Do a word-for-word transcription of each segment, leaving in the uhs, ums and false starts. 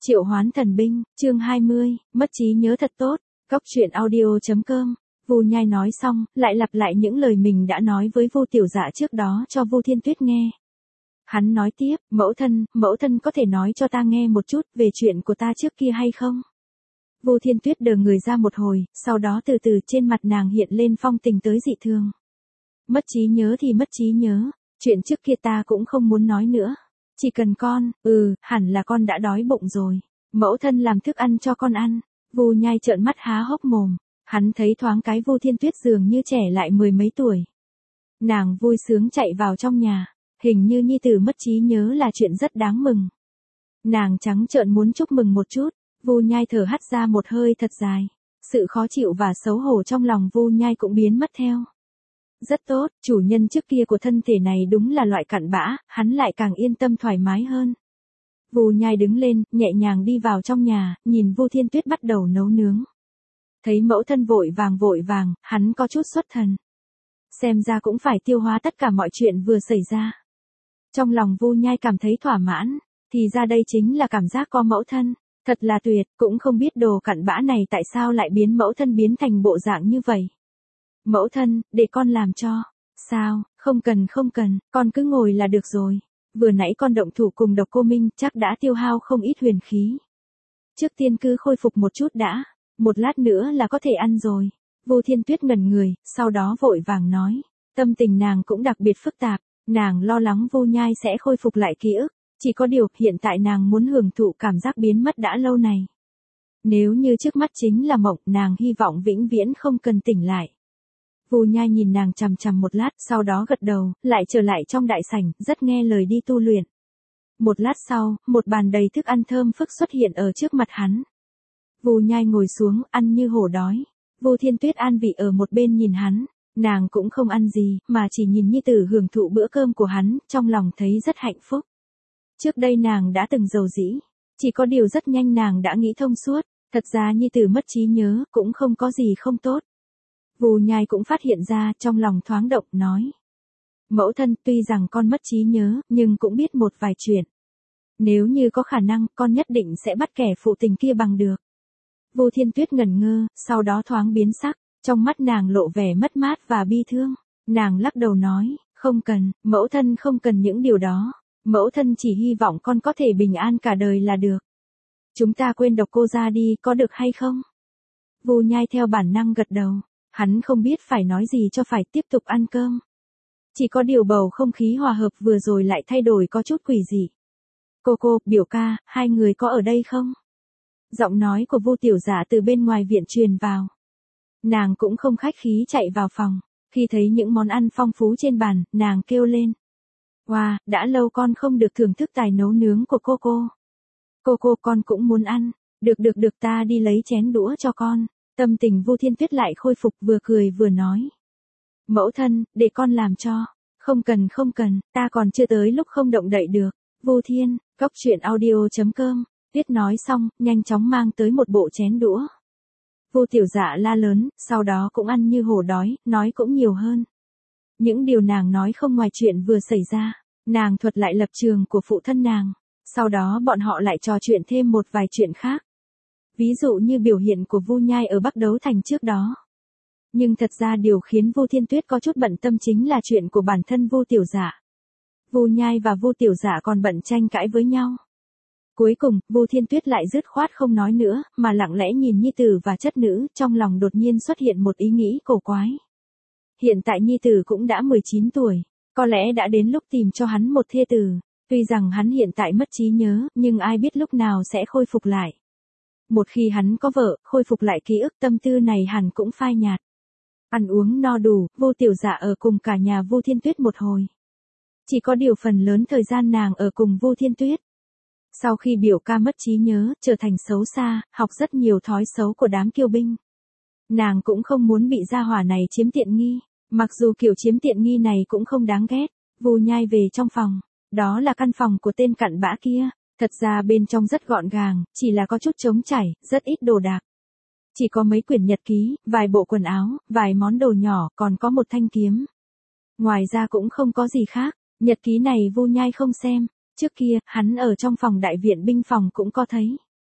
Triệu hoán thần binh, chương hai mươi, mất trí nhớ thật tốt, cóc truyện audio chấm com. Vu Nhai nói xong, lại lặp lại những lời mình đã nói với Vu Tiểu Dạ trước đó cho Vu Thiên Tuyết nghe. Hắn nói tiếp, mẫu thân, mẫu thân có thể nói cho ta nghe một chút về chuyện của ta trước kia hay không? Vu Thiên Tuyết đờ người ra một hồi, sau đó từ từ trên mặt nàng hiện lên phong tình tới dị thường. Mất trí nhớ thì mất trí nhớ, chuyện trước kia ta cũng không muốn nói nữa. Chỉ cần con, ừ, hẳn là con đã đói bụng rồi. Mẫu thân làm thức ăn cho con ăn. Vu Nhai trợn mắt há hốc mồm. Hắn thấy thoáng cái Vu Thiên Tuyết dường như trẻ lại mười mấy tuổi. Nàng vui sướng chạy vào trong nhà. Hình như nhi tử mất trí nhớ là chuyện rất đáng mừng. Nàng trắng trợn muốn chúc mừng một chút. Vu Nhai thở hắt ra một hơi thật dài. Sự khó chịu và xấu hổ trong lòng Vu Nhai cũng biến mất theo. Rất tốt, chủ nhân trước kia của thân thể này đúng là loại cặn bã, hắn lại càng yên tâm thoải mái hơn. Vu Nhai đứng lên, nhẹ nhàng đi vào trong nhà, nhìn Vu Thiên Tuyết bắt đầu nấu nướng. Thấy mẫu thân vội vàng vội vàng, hắn có chút xuất thần. Xem ra cũng phải tiêu hóa tất cả mọi chuyện vừa xảy ra. Trong lòng Vu Nhai cảm thấy thỏa mãn, thì ra đây chính là cảm giác có mẫu thân, thật là tuyệt, cũng không biết đồ cặn bã này tại sao lại biến mẫu thân biến thành bộ dạng như vậy. Mẫu thân, để con làm cho. Sao, không cần không cần, con cứ ngồi là được rồi. Vừa nãy con động thủ cùng Độc Cô Minh chắc đã tiêu hao không ít huyền khí. Trước tiên cứ khôi phục một chút đã, một lát nữa là có thể ăn rồi. Vu Thiên Tuyết ngẩn người, sau đó vội vàng nói. Tâm tình nàng cũng đặc biệt phức tạp, nàng lo lắng Vu Nhai sẽ khôi phục lại ký ức. Chỉ có điều, hiện tại nàng muốn hưởng thụ cảm giác biến mất đã lâu này. Nếu như trước mắt chính là mộng, nàng hy vọng vĩnh viễn không cần tỉnh lại. Vu Nhai nhìn nàng chằm chằm một lát, sau đó gật đầu, lại trở lại trong đại sảnh, rất nghe lời đi tu luyện. Một lát sau, một bàn đầy thức ăn thơm phức xuất hiện ở trước mặt hắn. Vu Nhai ngồi xuống, ăn như hổ đói. Vu Thiên Tuyết an vị ở một bên nhìn hắn, nàng cũng không ăn gì, mà chỉ nhìn nhi tử hưởng thụ bữa cơm của hắn, trong lòng thấy rất hạnh phúc. Trước đây nàng đã từng giàu dĩ, chỉ có điều rất nhanh nàng đã nghĩ thông suốt, thật ra nhi tử mất trí nhớ, cũng không có gì không tốt. Vu Nhai cũng phát hiện ra, trong lòng thoáng động, nói. Mẫu thân, tuy rằng con mất trí nhớ, nhưng cũng biết một vài chuyện. Nếu như có khả năng, con nhất định sẽ bắt kẻ phụ tình kia bằng được. Vu Thiên Tuyết ngẩn ngơ, sau đó thoáng biến sắc, trong mắt nàng lộ vẻ mất mát và bi thương. Nàng lắc đầu nói, không cần, mẫu thân không cần những điều đó. Mẫu thân chỉ hy vọng con có thể bình an cả đời là được. Chúng ta quên Độc Cô ra đi, có được hay không? Vu Nhai theo bản năng gật đầu. Hắn không biết phải nói gì cho phải tiếp tục ăn cơm. Chỉ có điều bầu không khí hòa hợp vừa rồi lại thay đổi có chút quỷ dị. Cô cô, biểu ca, hai người có ở đây không? Giọng nói của Vu Tiểu Dạ từ bên ngoài viện truyền vào. Nàng cũng không khách khí chạy vào phòng. Khi thấy những món ăn phong phú trên bàn, nàng kêu lên. Wow, đã lâu con không được thưởng thức tài nấu nướng của cô cô. Cô cô, con cũng muốn ăn. Được được được, ta đi lấy chén đũa cho con. Tâm tình Vu Thiên Tuyết lại khôi phục, vừa cười vừa nói. Mẫu thân, để con làm cho. Không cần không cần, ta còn chưa tới lúc không động đậy được. Vu Thiên, cóc truyện audio chấm com. Tuyết nói xong, nhanh chóng mang tới một bộ chén đũa. Vu Tiểu Dạ la lớn, sau đó cũng ăn như hổ đói, nói cũng nhiều hơn. Những điều nàng nói không ngoài chuyện vừa xảy ra. Nàng thuật lại lập trường của phụ thân nàng. Sau đó bọn họ lại trò chuyện thêm một vài chuyện khác. Ví dụ như biểu hiện của Vu Nhai ở Bắc Đấu Thành trước đó. Nhưng thật ra điều khiến Vu Thiên Tuyết có chút bận tâm chính là chuyện của bản thân Vu Tiểu Dạ. Vu Nhai và Vu Tiểu Dạ còn bận tranh cãi với nhau. Cuối cùng, Vu Thiên Tuyết lại dứt khoát không nói nữa, mà lặng lẽ nhìn nhi tử và chất nữ, trong lòng đột nhiên xuất hiện một ý nghĩ cổ quái. Hiện tại nhi tử cũng đã mười chín tuổi, có lẽ đã đến lúc tìm cho hắn một thê tử. Tuy rằng hắn hiện tại mất trí nhớ, nhưng ai biết lúc nào sẽ khôi phục lại. Một khi hắn có vợ, khôi phục lại ký ức, tâm tư này hẳn cũng phai nhạt. Ăn uống no đủ, Vu Tiểu Dạ ở cùng cả nhà Vu Thiên Tuyết một hồi. Chỉ có điều phần lớn thời gian nàng ở cùng Vu Thiên Tuyết. Sau khi biểu ca mất trí nhớ, trở thành xấu xa, học rất nhiều thói xấu của đám kiêu binh. Nàng cũng không muốn bị gia hỏa này chiếm tiện nghi, mặc dù kiểu chiếm tiện nghi này cũng không đáng ghét. Vu Nhai về trong phòng, đó là căn phòng của tên cặn bã kia. Thật ra bên trong rất gọn gàng, chỉ là có chút trống trải, rất ít đồ đạc. Chỉ có mấy quyển nhật ký, vài bộ quần áo, vài món đồ nhỏ, còn có một thanh kiếm. Ngoài ra cũng không có gì khác, nhật ký này Vu Nhai không xem. Trước kia, hắn ở trong phòng đại viện binh phòng cũng có thấy.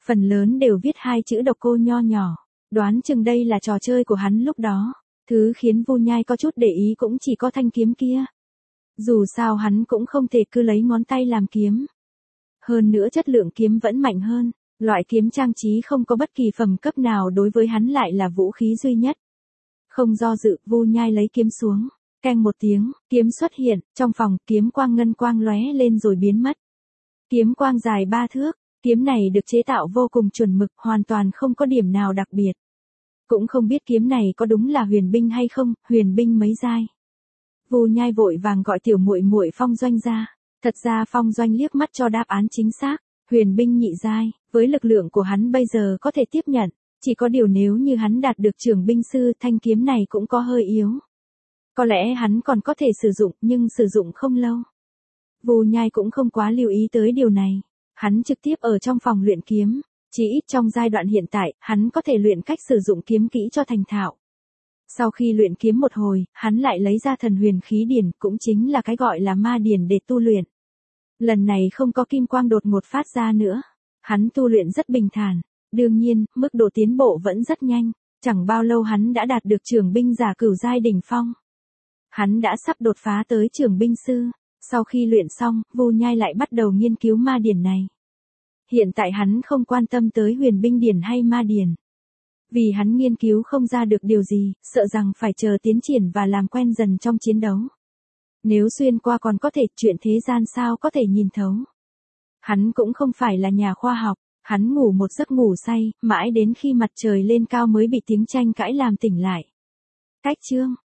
Phần lớn đều viết hai chữ độc cô nho nhỏ, đoán chừng đây là trò chơi của hắn lúc đó. Thứ khiến Vu Nhai có chút để ý cũng chỉ có thanh kiếm kia. Dù sao hắn cũng không thể cứ lấy ngón tay làm kiếm. Hơn nữa chất lượng kiếm vẫn mạnh hơn, loại kiếm trang trí không có bất kỳ phẩm cấp nào đối với hắn lại là vũ khí duy nhất. Không do dự, Vu Nhai lấy kiếm xuống, keng một tiếng, kiếm xuất hiện, trong phòng, kiếm quang ngân quang lóe lên rồi biến mất. Kiếm quang dài ba thước, kiếm này được chế tạo vô cùng chuẩn mực, hoàn toàn không có điểm nào đặc biệt. Cũng không biết kiếm này có đúng là huyền binh hay không, huyền binh mấy giai. Vu Nhai vội vàng gọi tiểu muội muội Phong Doanh ra. Thật ra Phong Doanh liếc mắt cho đáp án chính xác, huyền binh nhị giai, với lực lượng của hắn bây giờ có thể tiếp nhận, chỉ có điều nếu như hắn đạt được trưởng binh sư, thanh kiếm này cũng có hơi yếu. Có lẽ hắn còn có thể sử dụng, nhưng sử dụng không lâu. Vu Nhai cũng không quá lưu ý tới điều này, hắn trực tiếp ở trong phòng luyện kiếm, chỉ ít trong giai đoạn hiện tại, hắn có thể luyện cách sử dụng kiếm kỹ cho thành thạo. Sau khi luyện kiếm một hồi, hắn lại lấy ra thần huyền khí điển, cũng chính là cái gọi là ma điển để tu luyện. Lần này không có kim quang đột ngột phát ra nữa. Hắn tu luyện rất bình thản. Đương nhiên, mức độ tiến bộ vẫn rất nhanh. Chẳng bao lâu hắn đã đạt được trưởng binh giả cửu giai đỉnh phong. Hắn đã sắp đột phá tới trưởng binh sư. Sau khi luyện xong, Vu Nhai lại bắt đầu nghiên cứu ma điển này. Hiện tại hắn không quan tâm tới huyền binh điển hay ma điển. Vì hắn nghiên cứu không ra được điều gì, sợ rằng phải chờ tiến triển và làm quen dần trong chiến đấu. Nếu xuyên qua còn có thể, chuyện thế gian sao có thể nhìn thấu. Hắn cũng không phải là nhà khoa học, hắn ngủ một giấc ngủ say, mãi đến khi mặt trời lên cao mới bị tiếng tranh cãi làm tỉnh lại. Cách chương